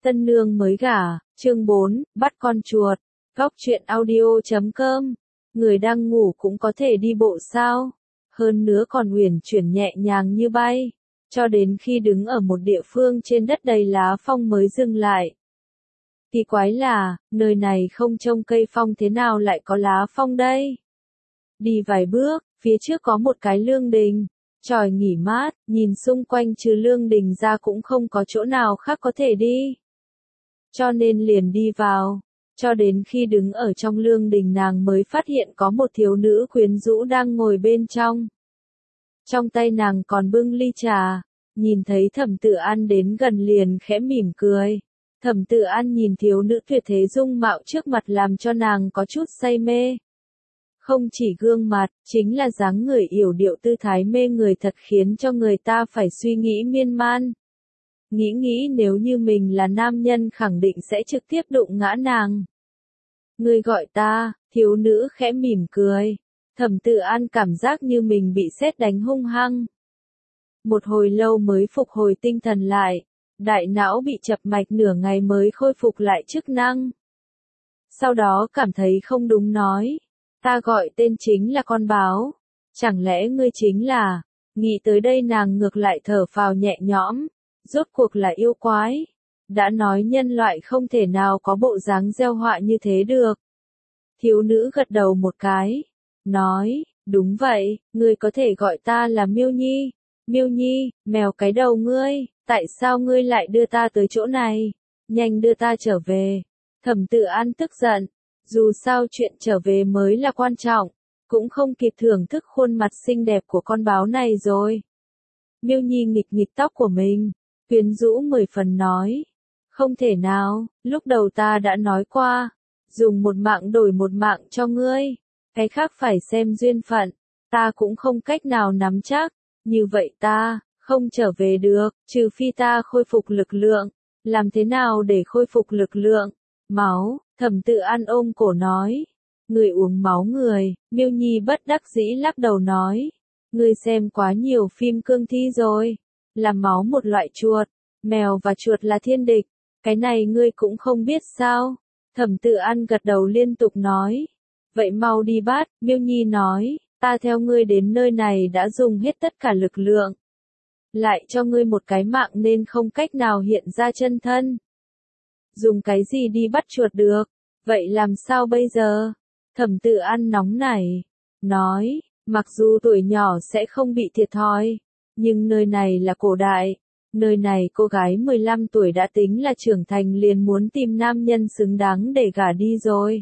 Tân nương mới gả, chương 4, bắt con chuột. Góc truyện audio.com. Người đang ngủ cũng có thể đi bộ sao? Hơn nữa còn uyển chuyển nhẹ nhàng như bay. Cho đến khi đứng ở một địa phương trên đất đầy lá phong mới dừng lại. Kỳ quái là, nơi này không trông cây phong thế nào lại có lá phong đây? Đi vài bước, phía trước có một cái lương đình. Chòi nghỉ mát, nhìn xung quanh trừ lương đình ra cũng không có chỗ nào khác có thể đi. Cho nên liền đi vào. Cho đến khi đứng ở trong lương đình nàng mới phát hiện có một thiếu nữ quyến rũ đang ngồi bên trong. Trong tay nàng còn bưng ly trà. Nhìn thấy Thẩm Tự An đến gần liền khẽ mỉm cười. Thẩm Tự An nhìn thiếu nữ tuyệt thế dung mạo trước mặt làm cho nàng có chút say mê. Không chỉ gương mặt, chính là dáng người yểu điệu tư thái mê người thật khiến cho người ta phải suy nghĩ miên man. Nghĩ nếu như mình là nam nhân khẳng định sẽ trực tiếp đụng ngã nàng. Ngươi gọi ta, thiếu nữ khẽ mỉm cười. Thẩm Tự An cảm giác như mình bị sét đánh hung hăng. Một hồi lâu mới phục hồi tinh thần lại. Đại não bị chập mạch nửa ngày mới khôi phục lại chức năng. Sau đó cảm thấy không đúng nói. Ta gọi tên chính là con báo. Chẳng lẽ ngươi chính là... Nghĩ tới đây nàng ngược lại thở phào nhẹ nhõm. Rốt cuộc là yêu quái. Đã nói nhân loại không thể nào có bộ dáng gieo họa như thế được. Thiếu nữ gật đầu một cái. Nói, đúng vậy, ngươi có thể gọi ta là Miêu Nhi. Miêu Nhi, mèo cái đầu ngươi, tại sao ngươi lại đưa ta tới chỗ này? Nhanh đưa ta trở về. Thẩm Tự An tức giận. Dù sao chuyện trở về mới là quan trọng. Cũng không kịp thưởng thức khuôn mặt xinh đẹp của con báo này rồi. Miêu Nhi nghịch tóc của mình. Quyến rũ 10 phần nói. Không thể nào, lúc đầu ta đã nói qua. Dùng một mạng đổi một mạng cho ngươi. Cái khác phải xem duyên phận. Ta cũng không cách nào nắm chắc. Như vậy ta, không trở về được, trừ phi ta khôi phục lực lượng. Làm thế nào để khôi phục lực lượng? Máu, Thẩm Tự An ôm cổ nói. Người uống máu người, Miêu Nhi bất đắc dĩ lắc đầu nói. Ngươi xem quá nhiều phim cương thi rồi. Làm máu một loại chuột, mèo và chuột là thiên địch. Cái này ngươi cũng không biết sao? Thẩm Tự An gật đầu liên tục nói. Vậy mau đi bắt, Miêu Nhi nói. Ta theo ngươi đến nơi này đã dùng hết tất cả lực lượng. Lại cho ngươi một cái mạng nên không cách nào hiện ra chân thân. Dùng cái gì đi bắt chuột được? Vậy làm sao bây giờ? Thẩm Tự An nóng nảy. Nói, mặc dù tuổi nhỏ sẽ không bị thiệt thòi. Nhưng nơi này là cổ đại. Nơi này cô gái 15 tuổi đã tính là trưởng thành liền muốn tìm nam nhân xứng đáng để gả đi rồi.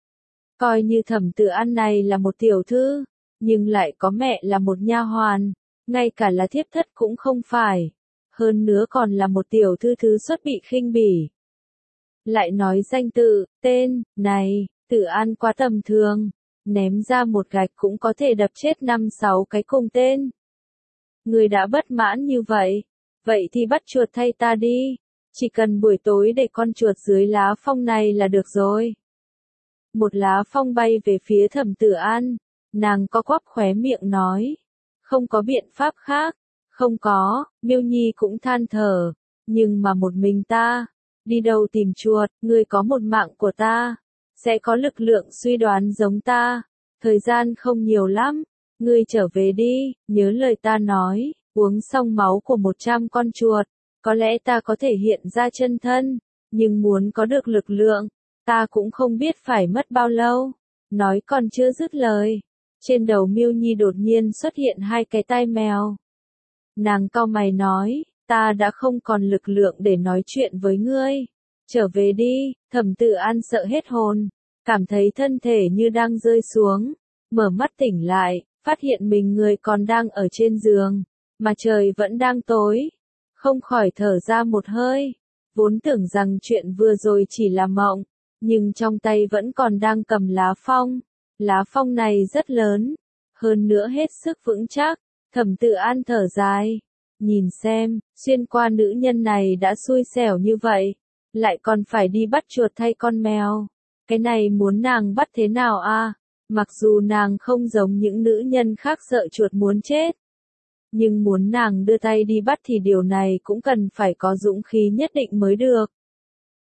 Coi như Thẩm Tự An này là một tiểu thư. Nhưng lại có mẹ là một nha hoàn. Ngay cả là thiếp thất cũng không phải. Hơn nữa còn là một tiểu thư thứ xuất bị khinh bỉ. Lại nói danh tự, tên, này, Tự An quá tầm thường. Ném ra một gạch cũng có thể đập chết 5-6 cái cùng tên. Người đã bất mãn như vậy. Vậy thì bắt chuột thay ta đi. Chỉ cần buổi tối để con chuột dưới lá phong này là được rồi. Một lá phong bay về phía Thẩm Tự An. Nàng co quắp khóe miệng nói. Không có biện pháp khác. Không có, Miêu Nhi cũng than thở. Nhưng mà một mình ta. Đi đâu tìm chuột, ngươi có một mạng của ta. Sẽ có lực lượng suy đoán giống ta. Thời gian không nhiều lắm. Ngươi trở về đi, nhớ lời ta nói. Uống xong máu của 100 con chuột. Có lẽ ta có thể hiện ra chân thân. Nhưng muốn có được lực lượng. Ta cũng không biết phải mất bao lâu. Nói còn chưa dứt lời. Trên đầu Miêu Nhi đột nhiên xuất hiện 2 cái tai mèo. Nàng cau mày nói, ta đã không còn lực lượng để nói chuyện với ngươi. Trở về đi, Thẩm Tự An sợ hết hồn. Cảm thấy thân thể như đang rơi xuống. Mở mắt tỉnh lại, phát hiện mình người còn đang ở trên giường. Mà trời vẫn đang tối. Không khỏi thở ra một hơi. Vốn tưởng rằng chuyện vừa rồi chỉ là mộng. Nhưng trong tay vẫn còn đang cầm lá phong. Lá phong này rất lớn, hơn nữa hết sức vững chắc. Thẩm Tự An thở dài, nhìn xem, xuyên qua nữ nhân này đã xui xẻo như vậy, lại còn phải đi bắt chuột thay con mèo. Cái này muốn nàng bắt thế nào a? Mặc dù nàng không giống những nữ nhân khác sợ chuột muốn chết, nhưng muốn nàng đưa tay đi bắt thì điều này cũng cần phải có dũng khí nhất định mới được.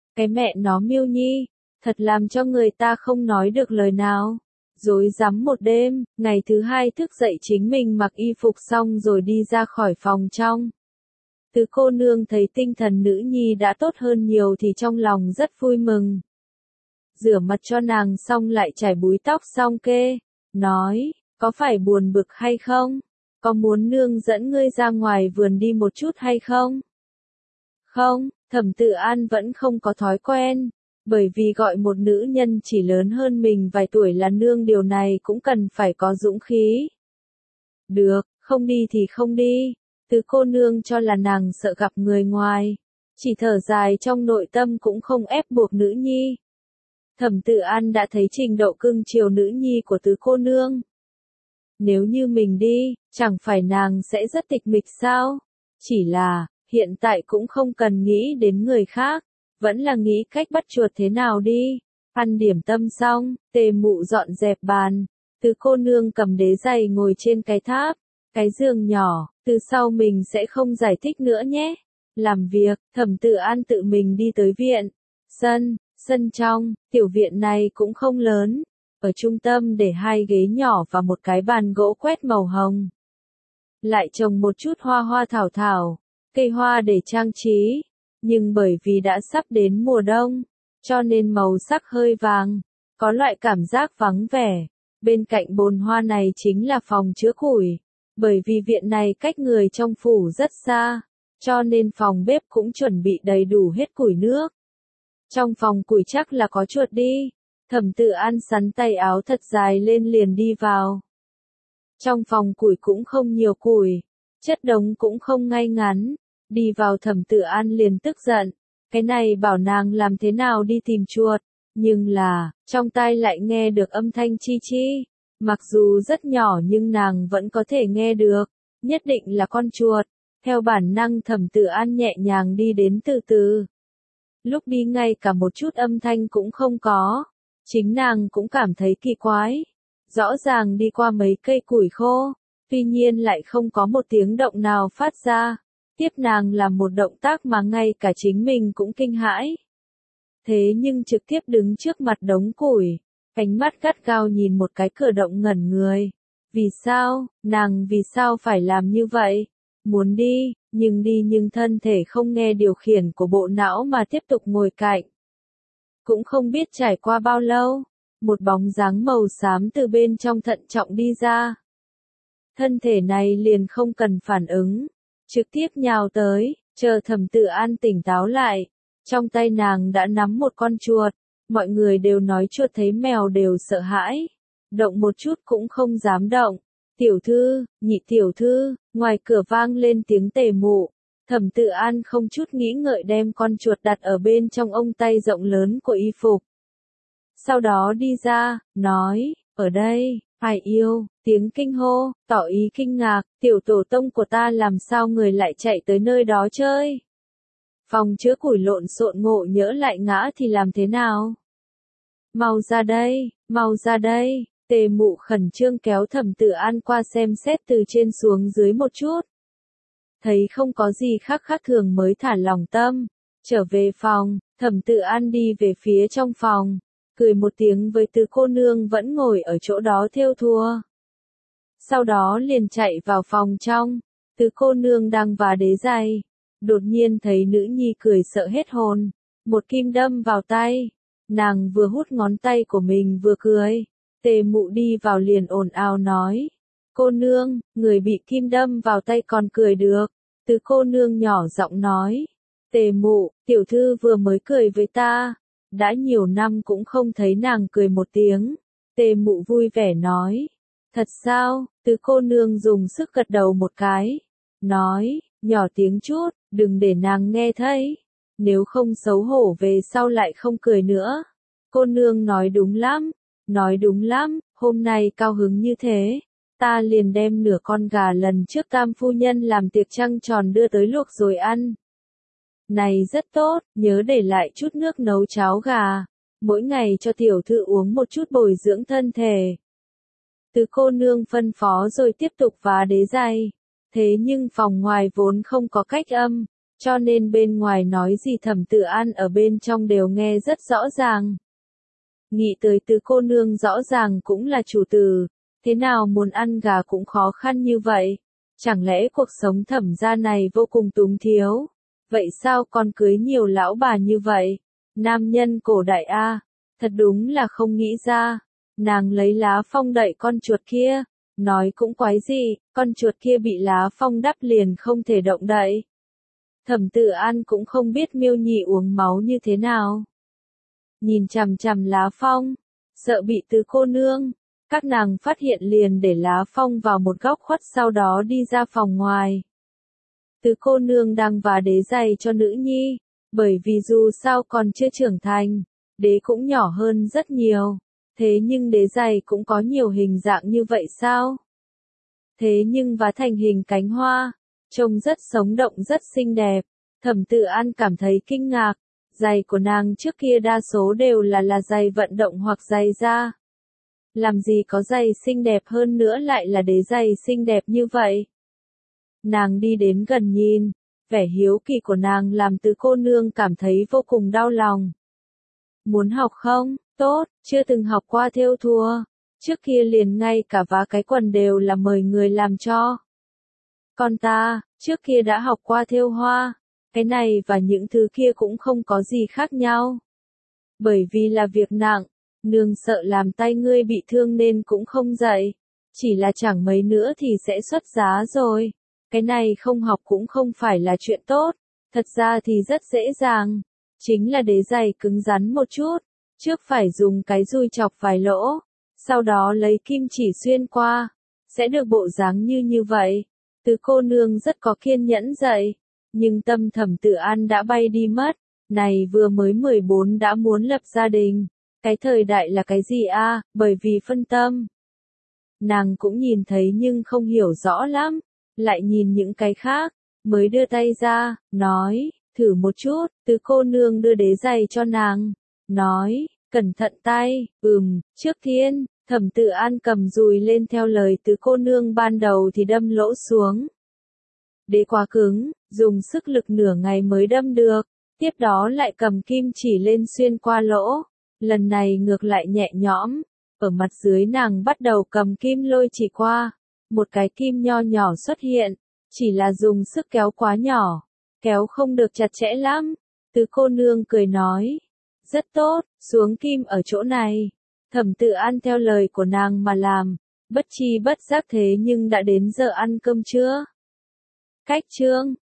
Cái mẹ nó Miêu Nhi, thật làm cho người ta không nói được lời nào. Rối rắm một đêm, ngày thứ hai thức dậy chính mình mặc y phục xong rồi đi ra khỏi phòng trong. Từ cô nương thấy tinh thần nữ nhi đã tốt hơn nhiều thì trong lòng rất vui mừng. Rửa mặt cho nàng xong lại chải búi tóc xong kê, nói, có phải buồn bực hay không? Có muốn nương dẫn ngươi ra ngoài vườn đi một chút hay không? Không, Thẩm Tự An vẫn không có thói quen, bởi vì gọi một nữ nhân chỉ lớn hơn mình vài tuổi là nương điều này cũng cần phải có dũng khí. Được, không đi thì không đi, Từ cô nương cho là nàng sợ gặp người ngoài, chỉ thở dài trong nội tâm cũng không ép buộc nữ nhi. Thẩm Tự An đã thấy trình độ cưng chiều nữ nhi của Từ cô nương. Nếu như mình đi, chẳng phải nàng sẽ rất tịch mịch sao? Chỉ là, hiện tại cũng không cần nghĩ đến người khác, vẫn là nghĩ cách bắt chuột thế nào đi. Ăn điểm tâm xong, Tề Mụ dọn dẹp bàn, Từ cô nương cầm đế giày ngồi trên cái tháp, cái giường nhỏ, từ sau mình sẽ không giải thích nữa nhé. Làm việc, Thẩm Tự An tự mình đi tới viện, sân trong, tiểu viện này cũng không lớn, ở trung tâm để 2 ghế nhỏ và một cái bàn gỗ quét màu hồng. Lại trồng một chút hoa hoa thảo thảo, cây hoa để trang trí, nhưng bởi vì đã sắp đến mùa đông, cho nên màu sắc hơi vàng, có loại cảm giác vắng vẻ. Bên cạnh bồn hoa này chính là phòng chứa củi, bởi vì viện này cách người trong phủ rất xa, cho nên phòng bếp cũng chuẩn bị đầy đủ hết củi nước. Trong phòng củi chắc là có chuột đi. Thẩm Tự An sắn tay áo thật dài lên liền đi vào. Trong phòng củi cũng không nhiều củi, chất đống cũng không ngay ngắn. Đi vào Thẩm Tự An liền tức giận, cái này bảo nàng làm thế nào đi tìm chuột, nhưng là, trong tai lại nghe được âm thanh chi chi. Mặc dù rất nhỏ nhưng nàng vẫn có thể nghe được, nhất định là con chuột. Theo bản năng Thẩm Tự An nhẹ nhàng đi đến từ từ. Lúc đi ngay cả một chút âm thanh cũng không có. Chính nàng cũng cảm thấy kỳ quái. Rõ ràng đi qua mấy cây củi khô, tuy nhiên lại không có một tiếng động nào phát ra. Tiếp nàng làm một động tác mà ngay cả chính mình cũng kinh hãi. Thế nhưng trực tiếp đứng trước mặt đống củi, ánh mắt gắt gao nhìn một cái cửa động ngẩn người. Vì sao, nàng vì sao phải làm như vậy? Muốn đi nhưng thân thể không nghe điều khiển của bộ não mà tiếp tục ngồi cạnh. Cũng không biết trải qua bao lâu, một bóng dáng màu xám từ bên trong thận trọng đi ra. Thân thể này liền không cần phản ứng, trực tiếp nhào tới, chờ Thẩm Tự An tỉnh táo lại. Trong tay nàng đã nắm một con chuột, mọi người đều nói chuột thấy mèo đều sợ hãi, động một chút cũng không dám động. Tiểu thư, nhị tiểu thư, ngoài cửa vang lên tiếng Tề Mụ. Thẩm Tự An không chút nghĩ ngợi đem con chuột đặt ở bên trong ông tay rộng lớn của y phục. Sau đó đi ra, nói, ở đây, ai yêu, tiếng kinh hô, tỏ ý kinh ngạc, tiểu tổ tông của ta làm sao người lại chạy tới nơi đó chơi. Phòng chứa củi lộn xộn ngộ nhỡ lại ngã thì làm thế nào? Mau ra đây, Tề Mụ khẩn trương kéo Thẩm Tự An qua xem xét từ trên xuống dưới một chút. Thấy không có gì khác thường mới thả lòng tâm, trở về phòng, Thẩm Tự An đi về phía trong phòng, cười một tiếng với Từ cô nương vẫn ngồi ở chỗ đó thêu thùa. Sau đó liền chạy vào phòng trong, Từ cô nương đang vá đế giày, đột nhiên thấy nữ nhi cười sợ hết hồn, một kim đâm vào tay, nàng vừa hút ngón tay của mình vừa cười. Tề Mụ đi vào liền ồn ào nói, cô nương, người bị kim đâm vào tay còn cười được. Từ cô nương nhỏ giọng nói, Tề Mụ, tiểu thư vừa mới cười với ta, đã nhiều năm cũng không thấy nàng cười một tiếng. Tề Mụ vui vẻ nói, thật sao? Từ cô nương dùng sức gật đầu một cái, nói, nhỏ tiếng chút, đừng để nàng nghe thấy, nếu không xấu hổ về sau lại không cười nữa. Cô nương nói đúng lắm, hôm nay cao hứng như thế, ta liền đem nửa con gà lần trước Tam phu nhân làm tiệc trăng tròn đưa tới luộc rồi ăn. Này rất tốt, nhớ để lại chút nước nấu cháo gà, mỗi ngày cho tiểu thư uống một chút bồi dưỡng thân thể. Từ cô nương phân phó rồi tiếp tục vá đế giày. Thế nhưng phòng ngoài vốn không có cách âm, cho nên bên ngoài nói gì Thẩm Tự An ở bên trong đều nghe rất rõ ràng. Nghĩ tới Tứ cô nương rõ ràng cũng là chủ tử, thế nào muốn ăn gà cũng khó khăn như vậy, chẳng lẽ cuộc sống Thẩm gia này vô cùng túng thiếu, vậy sao con cưới nhiều lão bà như vậy, nam nhân cổ đại a, thật đúng là không nghĩ ra. Nàng lấy lá phong đậy con chuột kia, nói cũng quái gì, con chuột kia bị lá phong đắp liền không thể động đậy. Thẩm Tự An cũng không biết Miêu Nhị uống máu như thế nào. Nhìn chằm chằm lá phong, sợ bị Tứ cô nương, các nàng phát hiện liền để lá phong vào một góc khuất sau đó đi ra phòng ngoài. Tứ cô nương đang vá đế giày cho nữ nhi, bởi vì dù sao còn chưa trưởng thành, đế cũng nhỏ hơn rất nhiều. Thế nhưng đế giày cũng có nhiều hình dạng như vậy sao? Thế nhưng vá thành hình cánh hoa, trông rất sống động rất xinh đẹp. Thẩm Tự An cảm thấy kinh ngạc, giày của nàng trước kia đa số đều là giày vận động hoặc giày da. Làm gì có giày xinh đẹp hơn nữa lại là đế giày xinh đẹp như vậy? Nàng đi đến gần nhìn, vẻ hiếu kỳ của nàng làm Tứ cô nương cảm thấy vô cùng đau lòng. Muốn học không? Tốt, chưa từng học qua thêu thùa. Trước kia liền ngay cả vá cái quần đều là mời người làm cho. Còn ta, trước kia đã học qua thêu hoa. Cái này và những thứ kia cũng không có gì khác nhau. Bởi vì là việc nặng, nương sợ làm tay ngươi bị thương nên cũng không dạy. Chỉ là chẳng mấy nữa thì sẽ xuất giá rồi. Cái này không học cũng không phải là chuyện tốt. Thật ra thì rất dễ dàng. Chính là đế giày cứng rắn một chút. Trước phải dùng cái dùi chọc vài lỗ, sau đó lấy kim chỉ xuyên qua, sẽ được bộ dáng như vậy. Tứ cô nương rất có kiên nhẫn dạy, nhưng tâm Thẩm Tự An đã bay đi mất, này vừa mới 14 đã muốn lập gia đình, cái thời đại là cái gì a? Bởi vì phân tâm. Nàng cũng nhìn thấy nhưng không hiểu rõ lắm, lại nhìn những cái khác, mới đưa tay ra, nói, thử một chút. Tứ cô nương đưa đế giày cho nàng, nói, cẩn thận tay, trước tiên, Thẩm Tự An cầm dùi lên theo lời Tứ cô nương ban đầu thì đâm lỗ xuống. Đế quá cứng, dùng sức lực nửa ngày mới đâm được, tiếp đó lại cầm kim chỉ lên xuyên qua lỗ, lần này ngược lại nhẹ nhõm, ở mặt dưới nàng bắt đầu cầm kim lôi chỉ qua, một cái kim nho nhỏ xuất hiện, chỉ là dùng sức kéo quá nhỏ, kéo không được chặt chẽ lắm. Tứ cô nương cười nói, rất tốt, xuống kim ở chỗ này. Thẩm Tự An theo lời của nàng mà làm, bất chi bất giác thế nhưng đã đến giờ ăn cơm trưa. Cách chương